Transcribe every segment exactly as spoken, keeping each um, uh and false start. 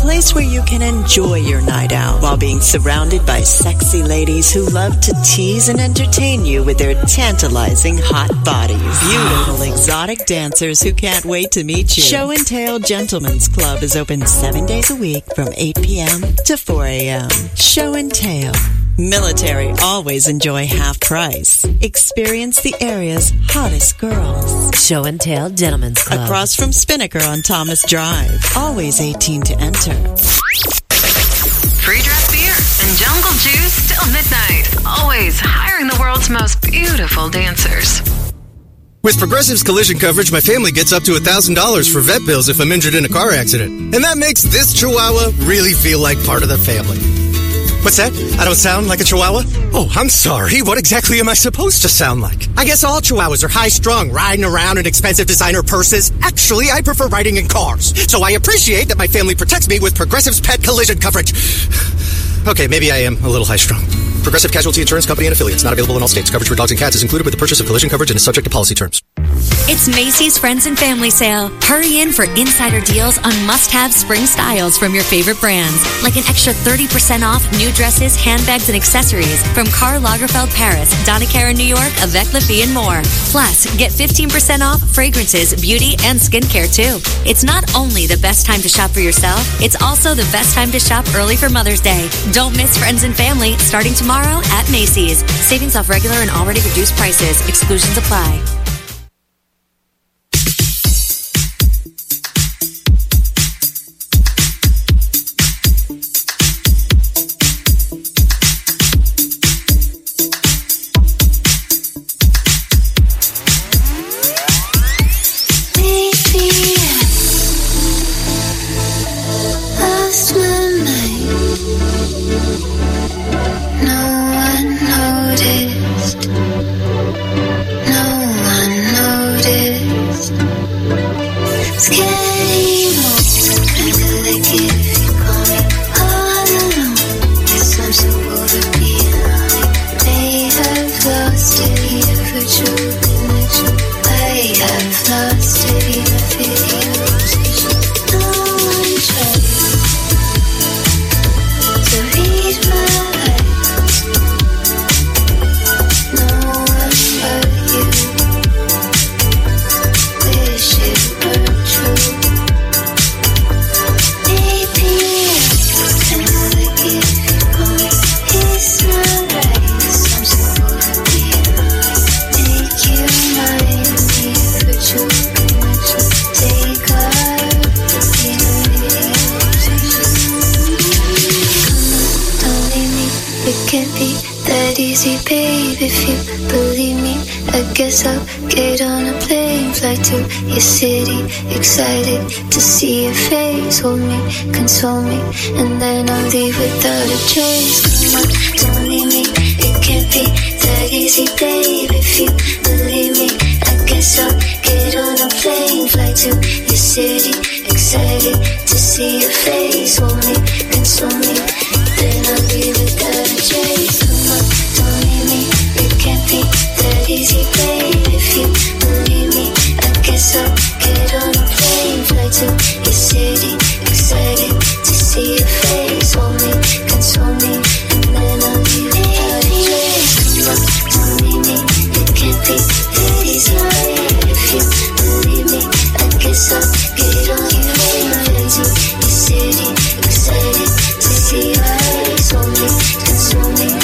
place where you can enjoy your night out while being surrounded by sexy ladies who love to tease and entertain you with their tantalizing hot bodies. Beautiful, exotic dancers who can't wait to meet you. Show and Tail Gentlemen's Club is open seven days a week from eight p.m. to four a.m. Show and Tail. Military always enjoy half price. Experience the area's hottest girls. Show and Tail Gentlemen's Club. Across from Spinnaker on Thomas Drive. Always eighteen to enter. Free draft beer and jungle juice till midnight. Always hiring the world's most beautiful dancers. With Progressive's collision coverage, my family gets up to one thousand dollars for vet bills if I'm injured in a car accident. And that makes this Chihuahua really feel like part of the family. What's that? I don't sound like a Chihuahua? Oh, I'm sorry. What exactly am I supposed to sound like? I guess all Chihuahuas are high-strung, riding around in expensive designer purses. Actually, I prefer riding in cars. So I appreciate that my family protects me with Progressive's pet collision coverage. Okay, maybe I am a little high-strung. Progressive Casualty Insurance Company and Affiliates. Not available in all states. Coverage for dogs and cats is included with the purchase of collision coverage and is subject to policy terms. It's Macy's Friends and Family Sale. Hurry in for insider deals on must-have spring styles from your favorite brands, like an extra thirty percent off new dresses, handbags, and accessories from Karl Lagerfeld Paris, Donna Karan New York, Avec La Fille, and more. Plus, get fifteen percent off fragrances, beauty, and skincare, too. It's not only the best time to shop for yourself, it's also the best time to shop early for Mother's Day. Don't miss Friends and Family starting tomorrow at Macy's. Savings off regular and already reduced prices. Exclusions apply. Your city, excited to see your face. Hold me, console me, and then I'll leave without a trace. Come on, don't leave me, it can't be that easy, babe. If you believe me, I guess I'll get on a plane, fly to your city, excited to see your face. Hold me, console me, then I'll leave without a trace. Come on, don't leave me, it can't be that easy, babe. If you believe me, I guess I'll get on a plane, fly to your city, excited to see your face. Hold me, console me, and then I'll leave without a trace. Come on, don't leave me, it can't be that easy. If you believe me, I guess I'll get on a plane, fly to your city, excited to see your face. Hold me, console me.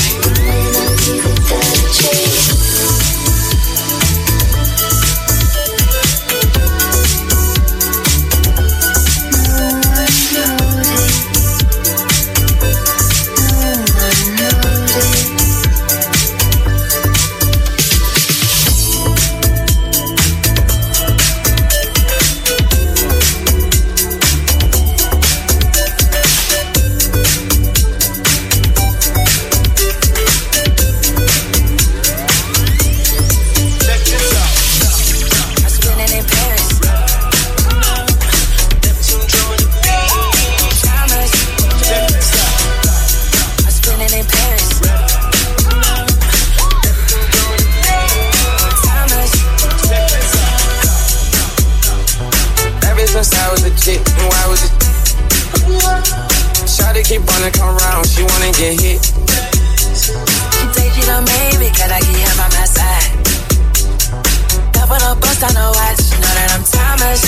keep wanna come round, she wanna get hit. She say she done made me, cause I keep her by my side. Double the bust on the watch, know that I'm timeless.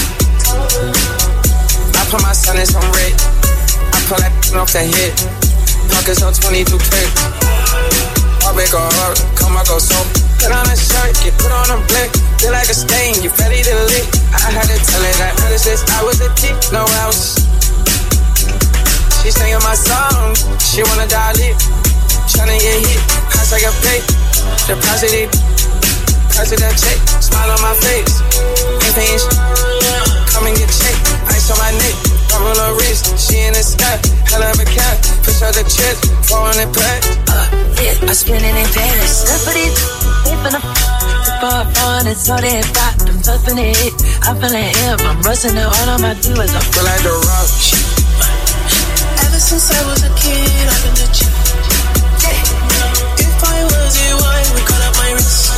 I put my son in some red. I pull that off the hit. Pockets on twenty-two clips. I big or hard, come I go so. Put on a shirt, get put on a blick. Feel like a stain, you ready to lick. I had to tell her that I was this, I was a dick, no else. She singing my song, she wanna dial it. Tryna get hit, I take a pay. Deposit it, president check. Smile on my face, ain't paying shit. Come and get checked, ice on my neck. Double her wrist, she in the sky. Hell of a cat, push out the chest. Four in the pack. Uh, yeah, I spend it in Paris. Up it, hip in the far fun, it's all that pop. I'm touching it, I'm feeling hip. I'm rusting it, all on my do is I feel like the rock. Ever since I was a kid, I've been the chick. If I was a wine, would cut up my wrist.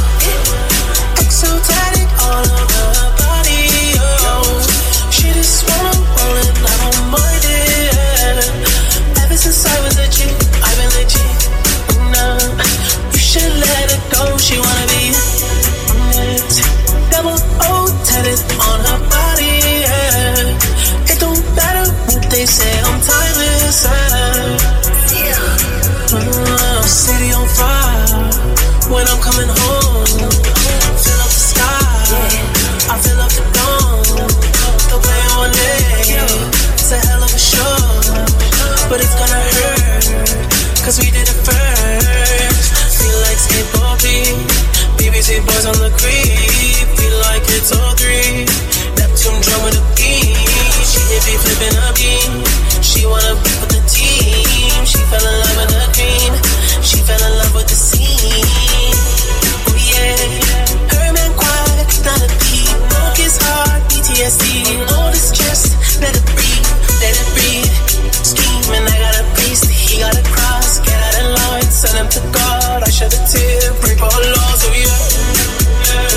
Exotic all over her body. Oh, she just wanna roll it, I don't mind it. Ever since I was a chick, I've been legit. No, you should let it go. She wanna be it. Double O tatted on her body. Yeah. It don't matter what they say, I'm timeless. Yeah. Uh, city on fire when I'm coming home. Fill up the sky, I fill up the dome. The way on it, it's a hell of a show, but it's gonna hurt, cause we did it first. Feel like skateboarding, B B C boys on the creep. Feel like it's all three, Neptune drum with a beat. She hit me flipping a beam. She wanna be with the team. She fell in love with the green. She fell in love with the scene. Oh yeah, her man quiet, not a beat. Broke his heart, P T S D. All this stress, let it breathe, let it breathe. Scheming, I got a priest, he got a cross. Get out of line, send him to God. I shed a tear, break all laws, oh yeah.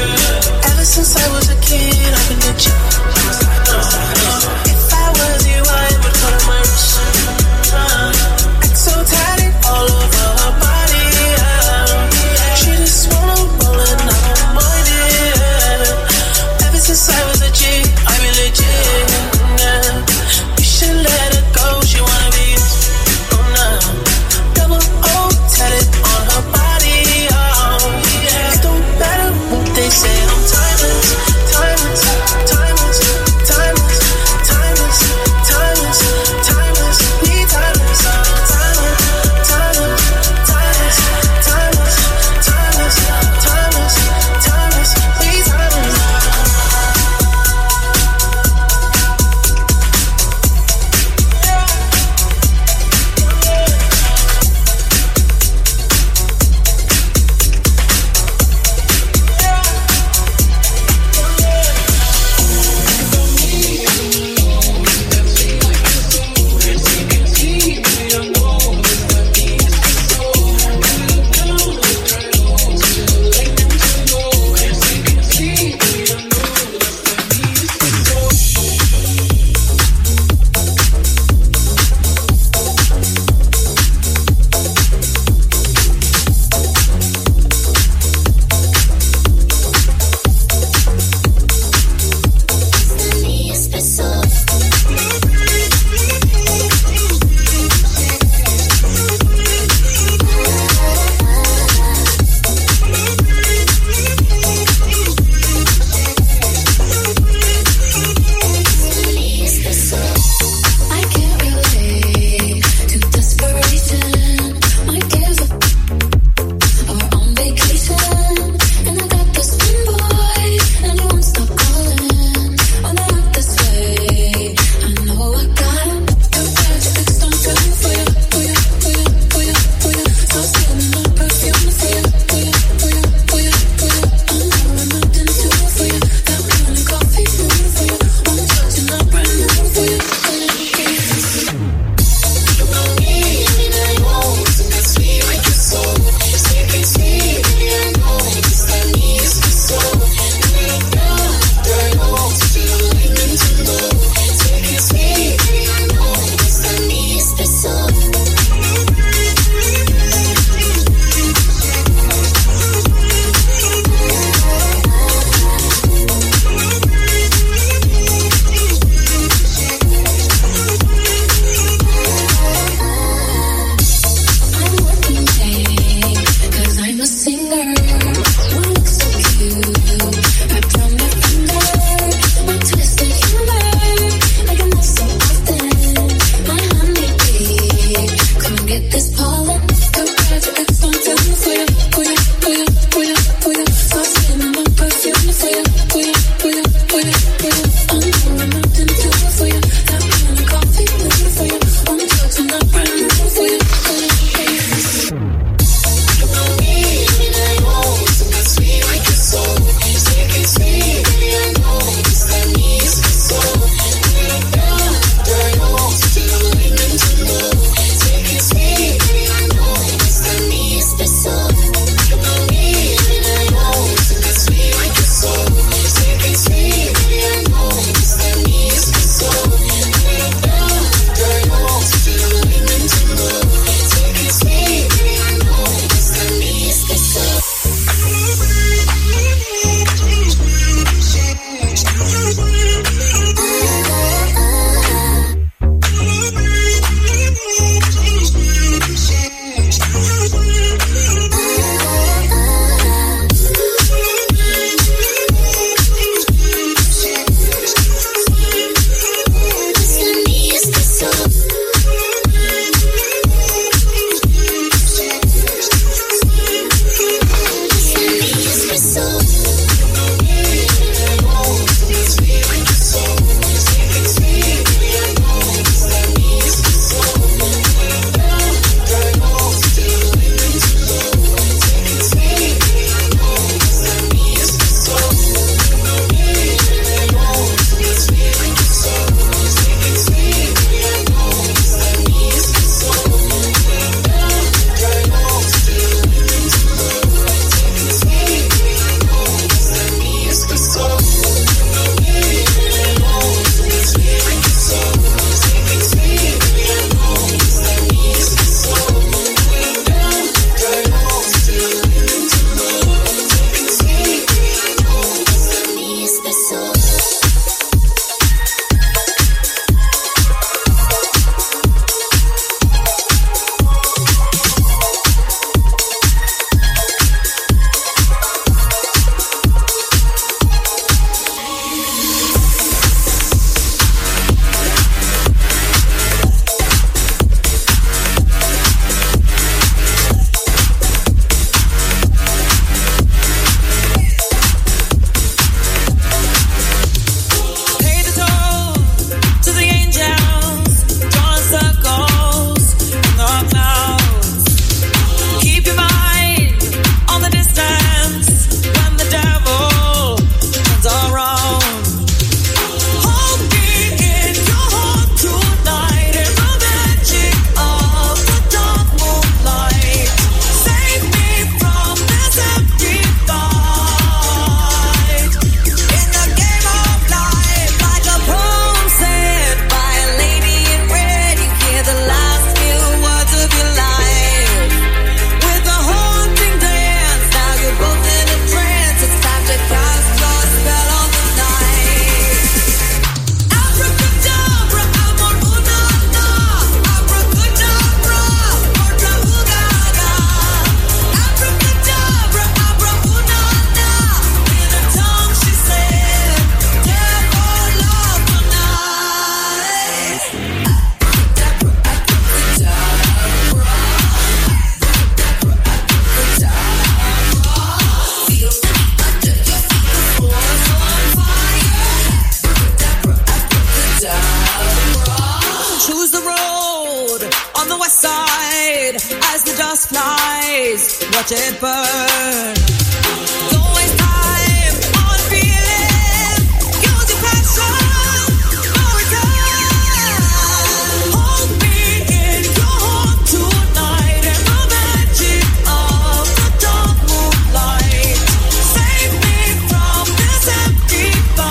blaze, watch it burn. Don't waste time on feeling, use your passion for return. Hold me in your arms tonight in the magic of the dark moonlight. Save me from this empty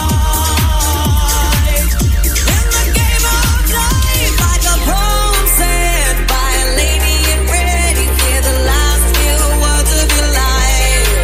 fight. In the game of life, like a poem said by a lady in red, you hear the last few words of your life.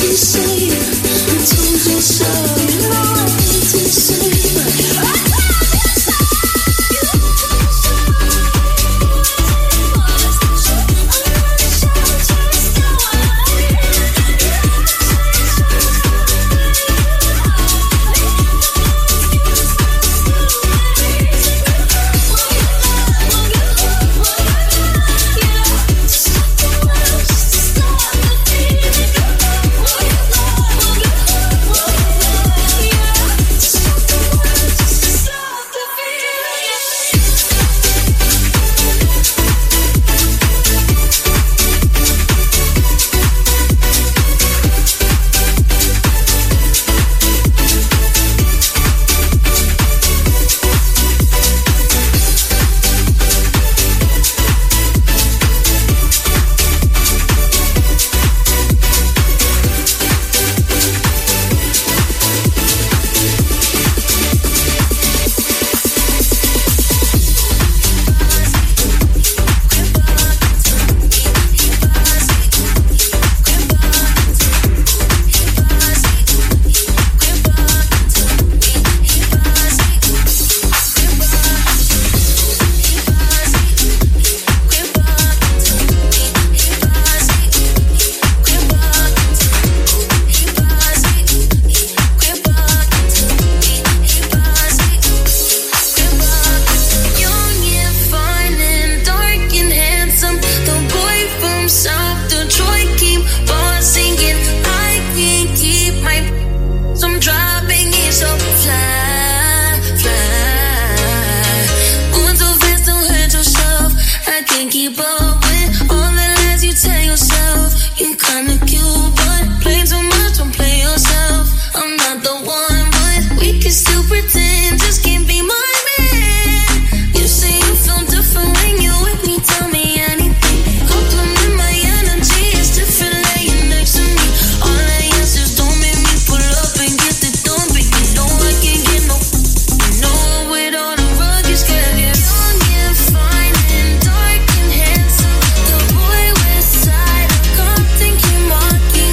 Walking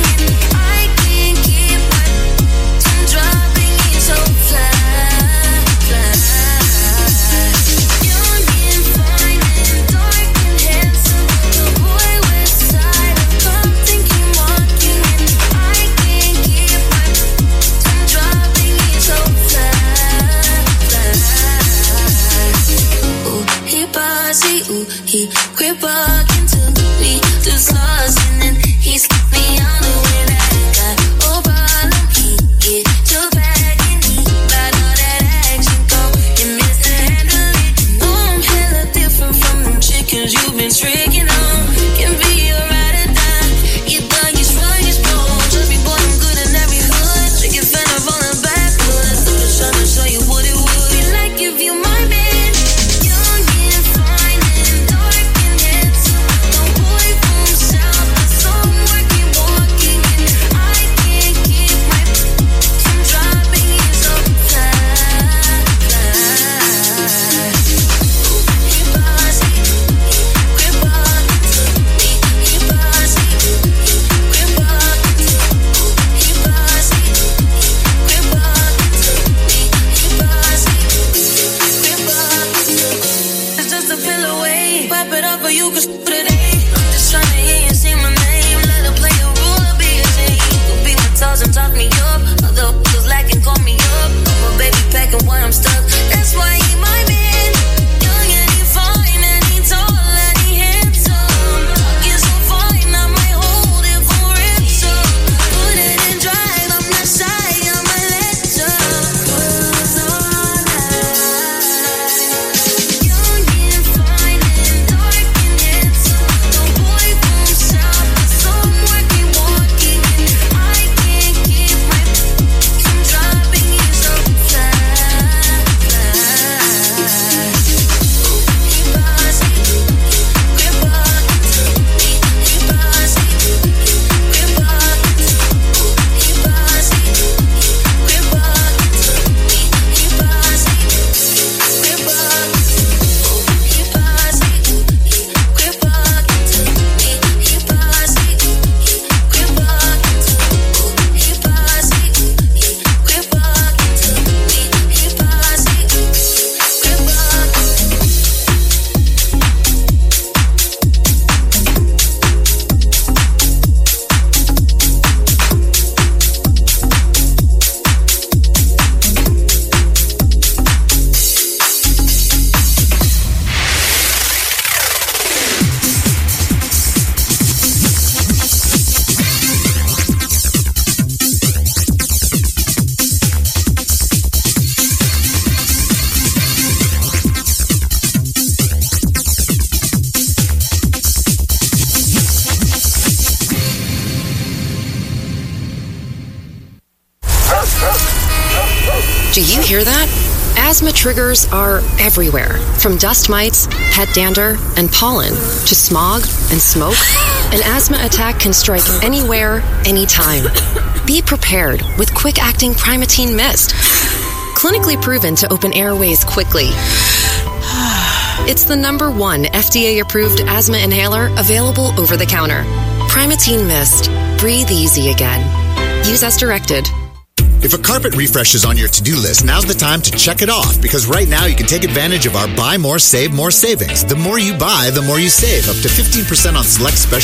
Do you hear that? Asthma triggers are everywhere, from dust mites, pet dander, and pollen, to smog and smoke. An asthma attack can strike anywhere, anytime. Be prepared with quick-acting Primatene Mist. Clinically proven to open airways quickly. It's the number one F D A-approved asthma inhaler available over the counter. Primatene Mist. Breathe easy again. Use as directed. If a carpet refresh is on your to-do list, now's the time to check it off, because right now you can take advantage of our Buy More, Save More savings. The more you buy, the more you save. Up to fifteen percent on select special